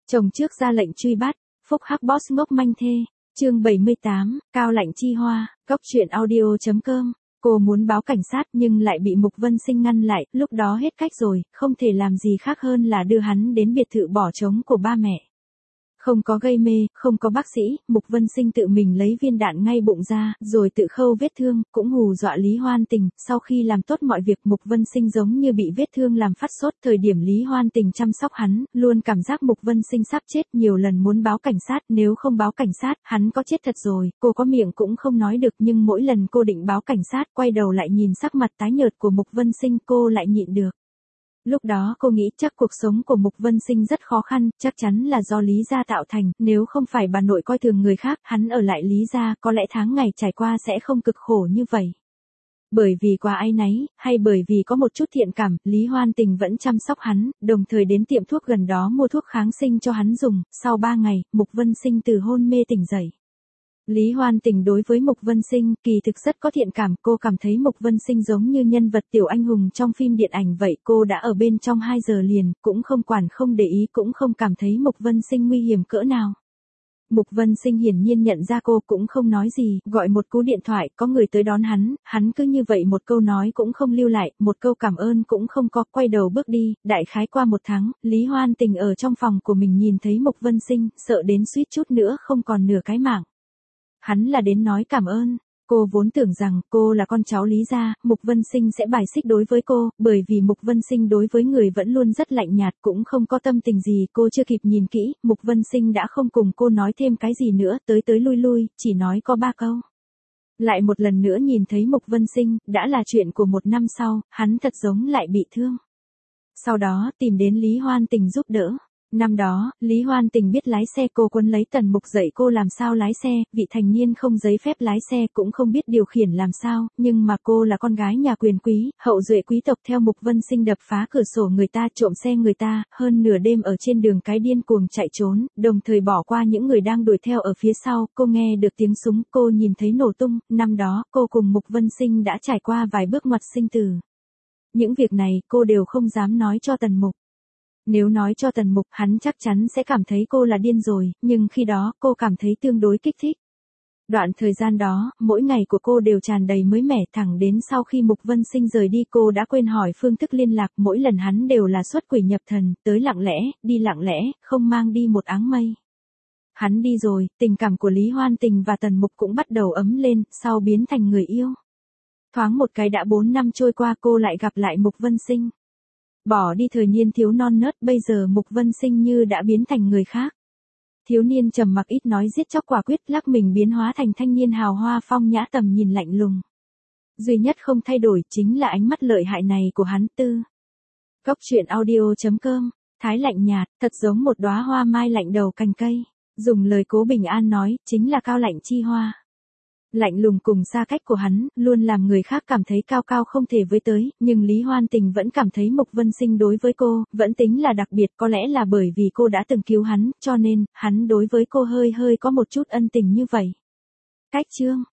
Chồng trước ra lệnh truy bắt, phúc hắc boss ngốc manh thê. Chương 78, Cao Lạnh Chi Hoa, Cốc truyện audio.com. Cô muốn báo cảnh sát nhưng lại bị Mục Vân Sinh ngăn lại, lúc đó hết cách rồi, không thể làm gì khác hơn là đưa hắn đến biệt thự bỏ trống của ba mẹ. Không có gây mê, không có bác sĩ, Mục Vân Sinh tự mình lấy viên đạn ngay bụng ra, rồi tự khâu vết thương, cũng hù dọa Lý Hoan Tình. Sau khi làm tốt mọi việc, Mục Vân Sinh giống như bị vết thương làm phát sốt. Thời điểm Lý Hoan Tình chăm sóc hắn, luôn cảm giác Mục Vân Sinh sắp chết, nhiều lần muốn báo cảnh sát, nếu không báo cảnh sát, hắn có chết thật rồi. Cô có miệng cũng không nói được, nhưng mỗi lần cô định báo cảnh sát, quay đầu lại nhìn sắc mặt tái nhợt của Mục Vân Sinh, cô lại nhịn được. Lúc đó cô nghĩ chắc cuộc sống của Mục Vân Sinh rất khó khăn, chắc chắn là do Lý gia tạo thành, nếu không phải bà nội coi thường người khác, hắn ở lại Lý gia, có lẽ tháng ngày trải qua sẽ không cực khổ như vậy. Bởi vì quá áy náy, hay bởi vì có một chút thiện cảm, Lý Hoan Tình vẫn chăm sóc hắn, đồng thời đến tiệm thuốc gần đó mua thuốc kháng sinh cho hắn dùng. Sau 3 ngày, Mục Vân Sinh từ hôn mê tỉnh dậy. Lý Hoan Tình đối với Mục Vân Sinh kỳ thực rất có thiện cảm, cô cảm thấy Mục Vân Sinh giống như nhân vật tiểu anh hùng trong phim điện ảnh vậy. Cô đã ở bên trong 2 giờ liền, cũng không quản không để ý, cũng không cảm thấy Mục Vân Sinh nguy hiểm cỡ nào. Mục Vân Sinh hiển nhiên nhận ra cô, cũng không nói gì, gọi một cú điện thoại, có người tới đón hắn cứ như vậy một câu nói cũng không lưu lại, một câu cảm ơn cũng không có, quay đầu bước đi. Đại khái qua 1 tháng, Lý Hoan Tình ở trong phòng của mình nhìn thấy Mục Vân Sinh, sợ đến suýt chút nữa không còn nửa cái mạng. Hắn là đến nói cảm ơn. Cô vốn tưởng rằng cô là con cháu Lý gia, Mục Vân Sinh sẽ bài xích đối với cô, bởi vì Mục Vân Sinh đối với người vẫn luôn rất lạnh nhạt, cũng không có tâm tình gì. Cô chưa kịp nhìn kỹ, Mục Vân Sinh đã không cùng cô nói thêm cái gì nữa, tới lui lui, chỉ nói có 3 câu. Lại một lần nữa nhìn thấy Mục Vân Sinh, đã là chuyện của 1 năm sau, hắn thật giống lại bị thương. Sau đó tìm đến Lý Hoan Tình giúp đỡ. Năm đó, Lý Hoan Tình biết lái xe, cô quấn lấy Tần Mục dạy cô làm sao lái xe, vị thành niên không giấy phép lái xe cũng không biết điều khiển làm sao, nhưng mà cô là con gái nhà quyền quý, hậu duệ quý tộc, theo Mục Vân Sinh đập phá cửa sổ người ta, trộm xe người ta, hơn nửa đêm ở trên đường cái điên cuồng chạy trốn, đồng thời bỏ qua những người đang đuổi theo ở phía sau. Cô nghe được tiếng súng, cô nhìn thấy nổ tung. Năm đó, cô cùng Mục Vân Sinh đã trải qua vài bước ngoặt sinh tử. Những việc này cô đều không dám nói cho Tần Mục. Nếu nói cho Tần Mục, hắn chắc chắn sẽ cảm thấy cô là điên rồi, nhưng khi đó cô cảm thấy tương đối kích thích. Đoạn thời gian đó, mỗi ngày của cô đều tràn đầy mới mẻ, thẳng đến sau khi Mục Vân Sinh rời đi cô đã quên hỏi phương thức liên lạc, mỗi lần hắn đều là xuất quỷ nhập thần, tới lặng lẽ, đi lặng lẽ, không mang đi một áng mây. Hắn đi rồi, tình cảm của Lý Hoan Tình và Tần Mục cũng bắt đầu ấm lên, sau biến thành người yêu. Thoáng một cái đã 4 năm trôi qua, cô lại gặp lại Mục Vân Sinh. Bỏ đi thời niên thiếu non nớt, bây giờ Mục Vân Sinh như đã biến thành người khác. Thiếu niên trầm mặc ít nói giết chóc quả quyết, lắc mình biến hóa thành thanh niên hào hoa phong nhã, tầm nhìn lạnh lùng. Duy nhất không thay đổi chính là ánh mắt lợi hại này của hắn. Cốc truyện audio.com. Thái lạnh nhạt, thật giống một đóa hoa mai lạnh đầu cành cây. Dùng lời Cố Bình An nói, chính là Cao Lạnh Chi Hoa. Lạnh lùng cùng xa cách của hắn, luôn làm người khác cảm thấy cao cao không thể với tới, nhưng Lý Hoan Tình vẫn cảm thấy Mục Vân Sinh đối với cô, vẫn tính là đặc biệt, có lẽ là bởi vì cô đã từng cứu hắn, cho nên, hắn đối với cô hơi có một chút ân tình như vậy. Cách chương.